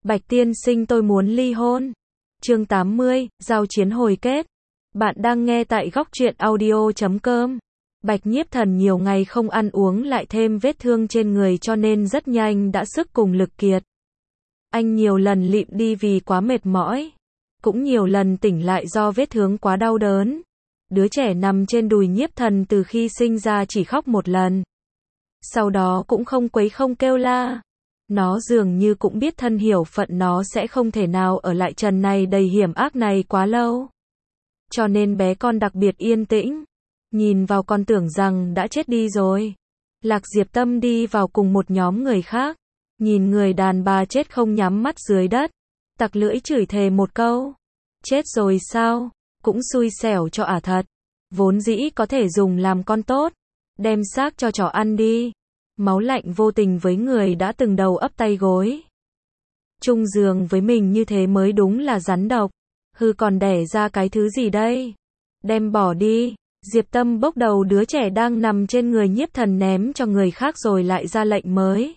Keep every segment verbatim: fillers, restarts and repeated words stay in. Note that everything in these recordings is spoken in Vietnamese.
Bạch tiên sinh tôi muốn ly hôn. Chương tám mươi, giao chiến hồi kết. Bạn đang nghe tại góc truyện audio chấm com. Bạch Nhiếp Thần nhiều ngày không ăn uống lại thêm vết thương trên người cho nên rất nhanh đã sức cùng lực kiệt. Anh nhiều lần lịm đi vì quá mệt mỏi. Cũng nhiều lần tỉnh lại do vết thương quá đau đớn. Đứa trẻ nằm trên đùi Nhiếp Thần từ khi sinh ra chỉ khóc một lần. Sau đó cũng không quấy không kêu la. Nó dường như cũng biết thân hiểu phận nó sẽ không thể nào ở lại trần này đầy hiểm ác này quá lâu. Cho nên bé con đặc biệt yên tĩnh. Nhìn vào còn tưởng rằng đã chết đi rồi. Lạc Diệp Tâm đi vào cùng một nhóm người khác. Nhìn người đàn bà chết không nhắm mắt dưới đất. Tặc lưỡi chửi thề một câu. Chết rồi sao? Cũng xui xẻo cho ả thật. Vốn dĩ có thể dùng làm con tốt. Đem xác cho chó ăn đi. Máu lạnh vô tình với người đã từng đầu ấp tay gối. Chung giường với mình như thế mới đúng là rắn độc. Hư còn đẻ ra cái thứ gì đây? Đem bỏ đi. Diệp Tâm bốc đầu đứa trẻ đang nằm trên người Nhiếp Thần ném cho người khác rồi lại ra lệnh mới.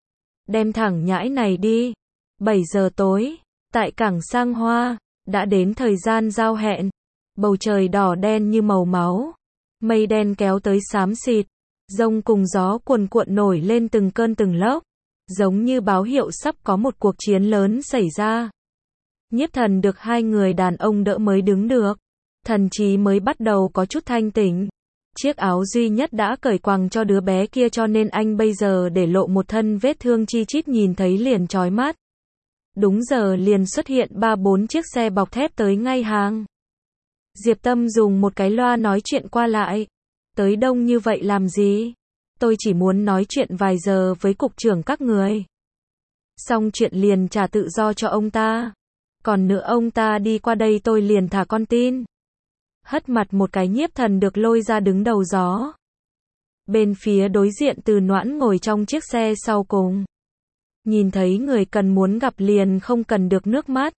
Đem thẳng nhãi này đi. bảy giờ tối. Tại cảng Sang Hoa. Đã đến thời gian giao hẹn. Bầu trời đỏ đen như màu máu. Mây đen kéo tới xám xịt. Rông cùng gió cuồn cuộn nổi lên từng cơn từng lốc. Giống như báo hiệu sắp có một cuộc chiến lớn xảy ra. Nhiếp Thần được hai người đàn ông đỡ mới đứng được. Thần trí mới bắt đầu có chút thanh tỉnh. Chiếc áo duy nhất đã cởi quàng cho đứa bé kia cho nên anh bây giờ để lộ một thân vết thương chi chít nhìn thấy liền chói mắt. Đúng giờ liền xuất hiện ba bốn chiếc xe bọc thép tới ngay hàng. Diệp Tâm dùng một cái loa nói chuyện qua lại. Tới đông như vậy làm gì? Tôi chỉ muốn nói chuyện vài giờ với cục trưởng các người. Xong chuyện liền trả tự do cho ông ta. Còn nữa ông ta đi qua đây tôi liền thả con tin. Hất mặt một cái Nhiếp Thần được lôi ra đứng đầu gió. Bên phía đối diện Từ Noãn ngồi trong chiếc xe sau cùng. Nhìn thấy người cần muốn gặp liền không cần được nước mắt.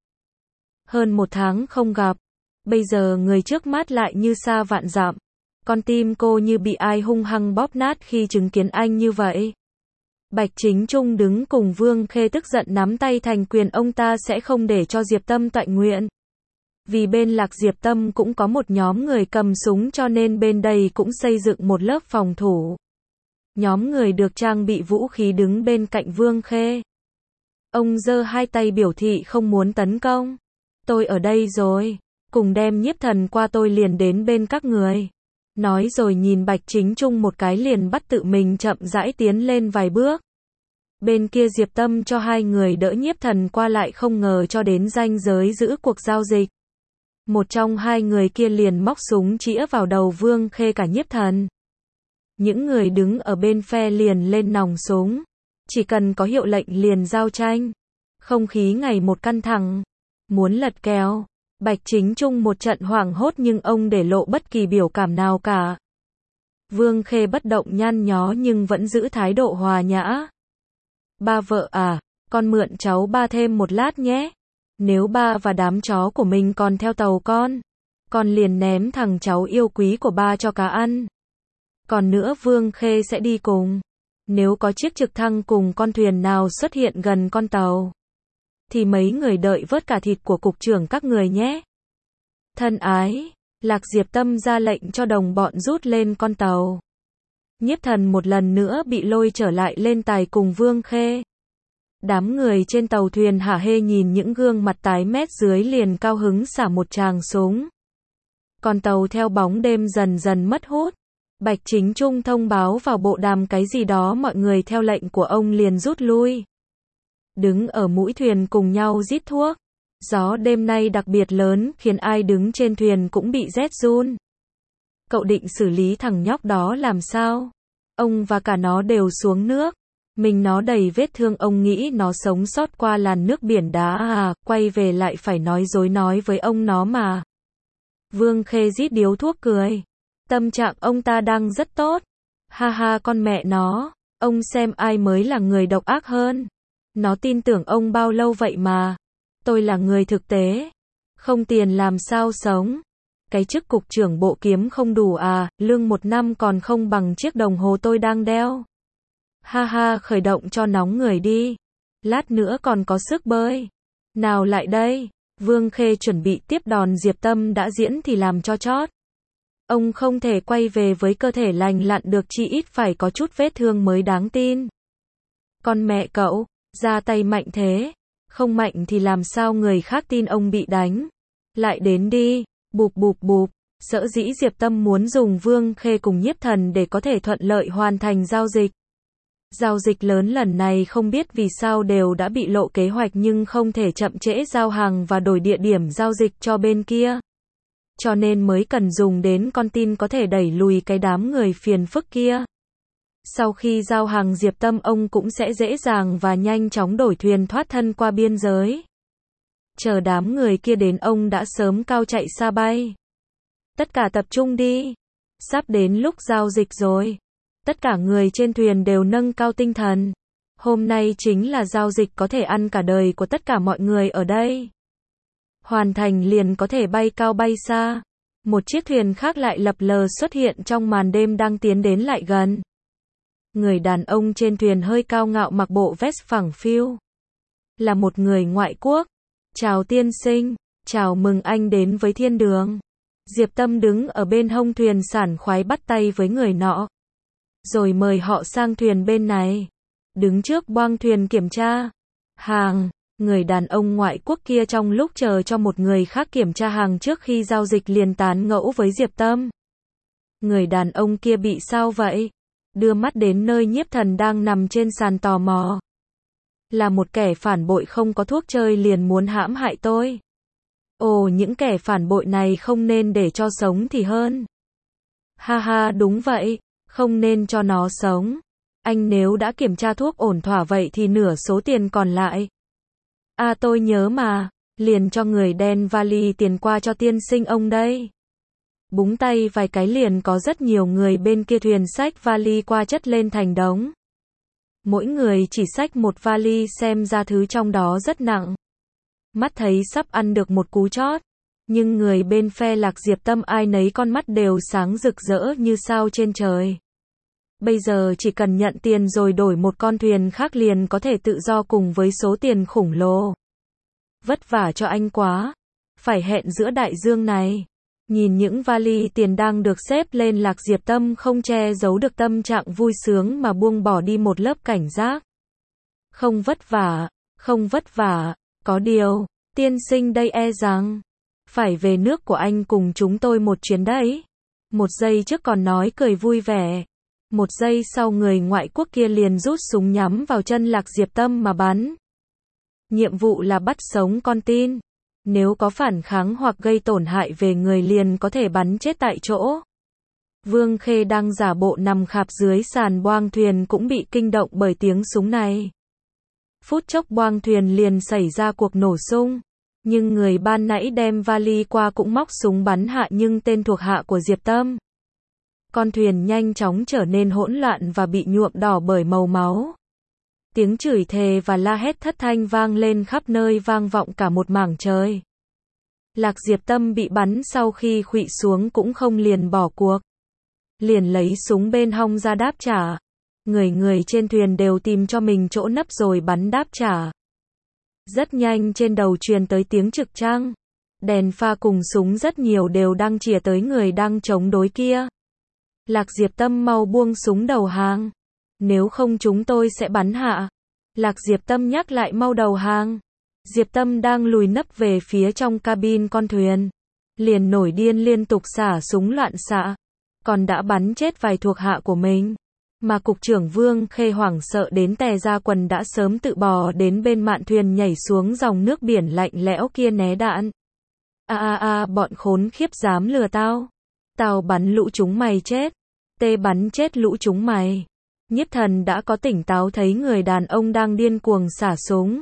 Hơn một tháng không gặp. Bây giờ người trước mắt lại như xa vạn dặm. Con tim cô như bị ai hung hăng bóp nát khi chứng kiến anh như vậy. Bạch Chính Trung đứng cùng Vương Khê tức giận nắm tay thành quyền ông ta sẽ không để cho Diệp Tâm tọa nguyện. Vì bên Lạc Diệp Tâm cũng có một nhóm người cầm súng cho nên bên đây cũng xây dựng một lớp phòng thủ. Nhóm người được trang bị vũ khí đứng bên cạnh Vương Khê. Ông giơ hai tay biểu thị không muốn tấn công. Tôi ở đây rồi, cùng đem Nhiếp Thần qua tôi liền đến bên các người. Nói rồi nhìn Bạch Chính Trung một cái liền bắt tự mình chậm rãi tiến lên vài bước. Bên kia Diệp Tâm cho hai người đỡ Nhiếp Thần qua lại không ngờ cho đến ranh giới giữ cuộc giao dịch. Một trong hai người kia liền móc súng chĩa vào đầu Vương Khê cả Nhiếp Thần. Những người đứng ở bên phe liền lên nòng súng. Chỉ cần có hiệu lệnh liền giao tranh. Không khí ngày một căng thẳng. Muốn lật kèo. Bạch Chính Trung một trận hoảng hốt nhưng ông để lộ bất kỳ biểu cảm nào cả. Vương Khê bất động nhăn nhó nhưng vẫn giữ thái độ hòa nhã. Ba vợ à, con mượn cháu ba thêm một lát nhé. Nếu ba và đám chó của mình còn theo tàu con, con liền ném thằng cháu yêu quý của ba cho cá ăn. Còn nữa Vương Khê sẽ đi cùng. Nếu có chiếc trực thăng cùng con thuyền nào xuất hiện gần con tàu, thì mấy người đợi vớt cả thịt của cục trưởng các người nhé. Thân ái, Lạc Diệp Tâm ra lệnh cho đồng bọn rút lên con tàu. Nhiếp Thần một lần nữa bị lôi trở lại lên tài cùng Vương Khê. Đám người trên tàu thuyền hả hê nhìn những gương mặt tái mét dưới liền cao hứng xả một tràng súng. Con tàu theo bóng đêm dần dần mất hút. Bạch Chính Trung thông báo vào bộ đàm cái gì đó mọi người theo lệnh của ông liền rút lui. Đứng ở mũi thuyền cùng nhau rít thuốc. Gió đêm nay đặc biệt lớn khiến ai đứng trên thuyền cũng bị rét run. Cậu định xử lý thằng nhóc đó làm sao? Ông và cả nó đều xuống nước. Mình nó đầy vết thương ông nghĩ nó sống sót qua làn nước biển đá à, quay về lại phải nói dối nói với ông nó mà. Vương Khê rít điếu thuốc cười. Tâm trạng ông ta đang rất tốt. Ha ha con mẹ nó, ông xem ai mới là người độc ác hơn. Nó tin tưởng ông bao lâu vậy mà. Tôi là người thực tế. Không tiền làm sao sống. Cái chức cục trưởng bộ kiếm không đủ à, lương một năm còn không bằng chiếc đồng hồ tôi đang đeo. Ha ha khởi động cho nóng người đi. Lát nữa còn có sức bơi. Nào lại đây. Vương Khê chuẩn bị tiếp đòn Diệp Tâm đã diễn thì làm cho chót. Ông không thể quay về với cơ thể lành lặn được, chỉ ít phải có chút vết thương mới đáng tin. Con mẹ cậu, ra tay mạnh thế. Không mạnh thì làm sao người khác tin ông bị đánh. Lại đến đi. Bụp bụp bụp. Sở dĩ Diệp Tâm muốn dùng Vương Khê cùng Nhiếp Thần để có thể thuận lợi hoàn thành giao dịch. Giao dịch lớn lần này không biết vì sao đều đã bị lộ kế hoạch, nhưng không thể chậm trễ giao hàng và đổi địa điểm giao dịch cho bên kia. Cho nên mới cần dùng đến con tin có thể đẩy lùi cái đám người phiền phức kia. Sau khi giao hàng Diệp Tâm ông cũng sẽ dễ dàng và nhanh chóng đổi thuyền thoát thân qua biên giới. Chờ đám người kia đến ông đã sớm cao chạy xa bay. Tất cả tập trung đi. Sắp đến lúc giao dịch rồi. Tất cả người trên thuyền đều nâng cao tinh thần. Hôm nay chính là giao dịch có thể ăn cả đời của tất cả mọi người ở đây. Hoàn thành liền có thể bay cao bay xa. Một chiếc thuyền khác lại lập lờ xuất hiện trong màn đêm đang tiến đến lại gần. Người đàn ông trên thuyền hơi cao ngạo mặc bộ vest phẳng phiu. Là một người ngoại quốc. Chào tiên sinh. Chào mừng anh đến với thiên đường. Diệp Tâm đứng ở bên hông thuyền sảng khoái bắt tay với người nọ. Rồi mời họ sang thuyền bên này. Đứng trước boong thuyền kiểm tra hàng. Người đàn ông ngoại quốc kia trong lúc chờ cho một người khác kiểm tra hàng trước khi giao dịch liền tán ngẫu với Diệp Tâm. Người đàn ông kia bị sao vậy? Đưa mắt đến nơi Nhiếp Thần đang nằm trên sàn tò mò. Là một kẻ phản bội không có thuốc chơi liền muốn hãm hại tôi. Ồ, những kẻ phản bội này không nên để cho sống thì hơn. Ha ha, đúng vậy, không nên cho nó sống. Anh nếu đã kiểm tra thuốc ổn thỏa vậy thì nửa số tiền còn lại. À tôi nhớ mà, liền cho người đen vali tiền qua cho tiên sinh ông đây. Búng tay vài cái liền có rất nhiều người bên kia thuyền xách vali qua chất lên thành đống. Mỗi người chỉ xách một vali xem ra thứ trong đó rất nặng. Mắt thấy sắp ăn được một cú chót. Nhưng người bên phe Lạc Diệp Tâm ai nấy con mắt đều sáng rực rỡ như sao trên trời. Bây giờ chỉ cần nhận tiền rồi đổi một con thuyền khác liền có thể tự do cùng với số tiền khủng lồ. Vất vả cho anh quá. Phải hẹn giữa đại dương này. Nhìn những vali tiền đang được xếp lên, Lạc Diệp Tâm không che giấu được tâm trạng vui sướng mà buông bỏ đi một lớp cảnh giác. Không vất vả, không vất vả, có điều, tiên sinh đây e rằng phải về nước của anh cùng chúng tôi một chuyến đấy. Một giây trước còn nói cười vui vẻ. Một giây sau người ngoại quốc kia liền rút súng nhắm vào chân Lạc Diệp Tâm mà bắn. Nhiệm vụ là bắt sống con tin. Nếu có phản kháng hoặc gây tổn hại về người liền có thể bắn chết tại chỗ. Vương Khê đang giả bộ nằm khạp dưới sàn boong thuyền cũng bị kinh động bởi tiếng súng này. Phút chốc boong thuyền liền xảy ra cuộc nổ sung. Nhưng người ban nãy đem vali qua cũng móc súng bắn hạ nhưng tên thuộc hạ của Diệp Tâm. Con thuyền nhanh chóng trở nên hỗn loạn và bị nhuộm đỏ bởi màu máu. Tiếng chửi thề và la hét thất thanh vang lên khắp nơi, vang vọng cả một mảng trời. Lạc Diệp Tâm bị bắn sau khi khuỵu xuống cũng không liền bỏ cuộc. Liền lấy súng bên hông ra đáp trả. Người người trên thuyền đều tìm cho mình chỗ nấp rồi bắn đáp trả. Rất nhanh trên đầu truyền tới tiếng trực trăng. Đèn pha cùng súng rất nhiều đều đang chĩa tới người đang chống đối kia. Lạc Diệp Tâm mau buông súng đầu hàng. Nếu không chúng tôi sẽ bắn hạ. Lạc Diệp Tâm nhắc lại mau đầu hàng. Diệp Tâm đang lùi nấp về phía trong cabin con thuyền. Liền nổi điên liên tục xả súng loạn xạ. Còn đã bắn chết vài thuộc hạ của mình. Mà cục trưởng Vương Khê hoảng sợ đến tè ra quần đã sớm tự bò đến bên mạn thuyền nhảy xuống dòng nước biển lạnh lẽo kia né đạn. A a a bọn khốn khiếp dám lừa tao. Tao bắn lũ chúng mày chết. Tê bắn chết lũ chúng mày. Nhiếp Thần đã có tỉnh táo thấy người đàn ông đang điên cuồng xả súng.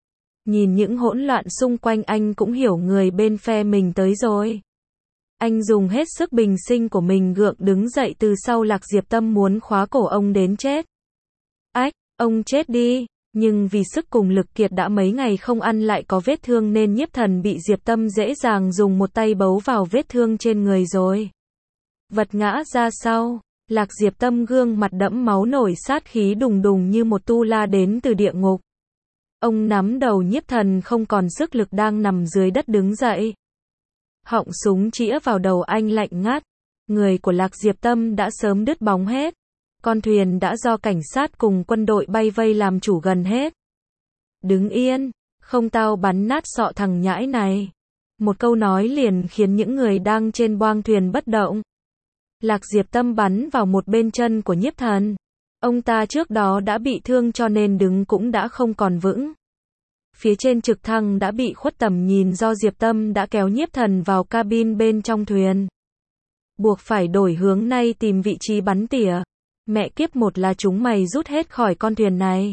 Nhìn những hỗn loạn xung quanh anh cũng hiểu người bên phe mình tới rồi. Anh dùng hết sức bình sinh của mình gượng đứng dậy từ sau Lạc Diệp Tâm muốn khóa cổ ông đến chết. Ách, ông chết đi. Nhưng vì sức cùng lực kiệt đã mấy ngày không ăn lại có vết thương nên Nhiếp Thần bị Diệp Tâm dễ dàng dùng một tay bấu vào vết thương trên người rồi. Vật ngã ra sau. Lạc Diệp Tâm gương mặt đẫm máu nổi sát khí đùng đùng như một tu la đến từ địa ngục. Ông nắm đầu Nhiếp Thần không còn sức lực đang nằm dưới đất đứng dậy. Họng súng chĩa vào đầu anh lạnh ngắt. Người của Lạc Diệp Tâm đã sớm đứt bóng hết. Con thuyền đã do cảnh sát cùng quân đội bay vây làm chủ gần hết. Đứng yên, không tao bắn nát sọ thằng nhãi này. Một câu nói liền khiến những người đang trên boong thuyền bất động. Lạc Diệp Tâm bắn vào một bên chân của Nhiếp Thần. Ông ta trước đó đã bị thương cho nên đứng cũng đã không còn vững. Phía trên trực thăng đã bị khuất tầm nhìn do Diệp Tâm đã kéo Nhiếp Thần vào cabin bên trong thuyền. Buộc phải đổi hướng nay tìm vị trí bắn tỉa. Mẹ kiếp, một là chúng mày rút hết khỏi con thuyền này.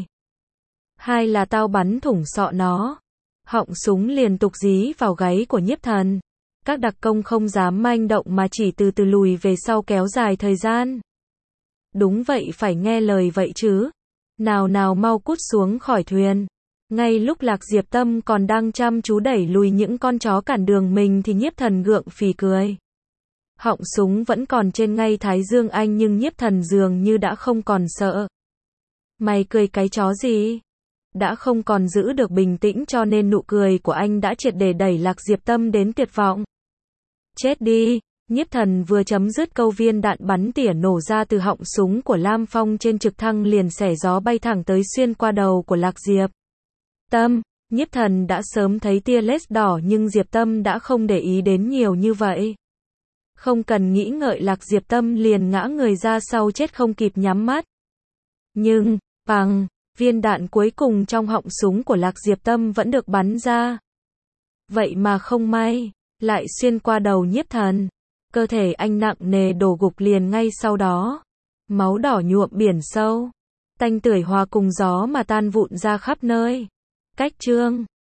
Hai là tao bắn thủng sọ nó. Họng súng liền tục dí vào gáy của Nhiếp Thần. Các đặc công không dám manh động mà chỉ từ từ lùi về sau kéo dài thời gian. Đúng vậy, phải nghe lời vậy chứ. Nào nào mau cút xuống khỏi thuyền. Ngay lúc Lạc Diệp Tâm còn đang chăm chú đẩy lùi những con chó cản đường mình thì Nhiếp Thần gượng phì cười. Họng súng vẫn còn trên ngay thái dương anh nhưng Nhiếp Thần dường như đã không còn sợ. Mày cười cái chó gì? Đã không còn giữ được bình tĩnh cho nên nụ cười của anh đã triệt để đẩy Lạc Diệp Tâm đến tuyệt vọng. Chết đi! Nhiếp Thần vừa chấm dứt câu, viên đạn bắn tỉa nổ ra từ họng súng của Lam Phong trên trực thăng liền xẻ gió bay thẳng tới xuyên qua đầu của Lạc Diệp Tâm. Nhiếp Thần đã sớm thấy tia laser đỏ nhưng Diệp Tâm đã không để ý đến nhiều như vậy. Không cần nghĩ ngợi, Lạc Diệp Tâm liền ngã người ra sau chết không kịp nhắm mắt. Nhưng, bằng, viên đạn cuối cùng trong họng súng của Lạc Diệp Tâm vẫn được bắn ra. Vậy mà không may, lại xuyên qua đầu Nhiếp Thần. Cơ thể anh nặng nề đổ gục liền ngay sau đó. Máu đỏ nhuộm biển sâu. Tanh tưởi hòa cùng gió mà tan vụn ra khắp nơi. Cách chương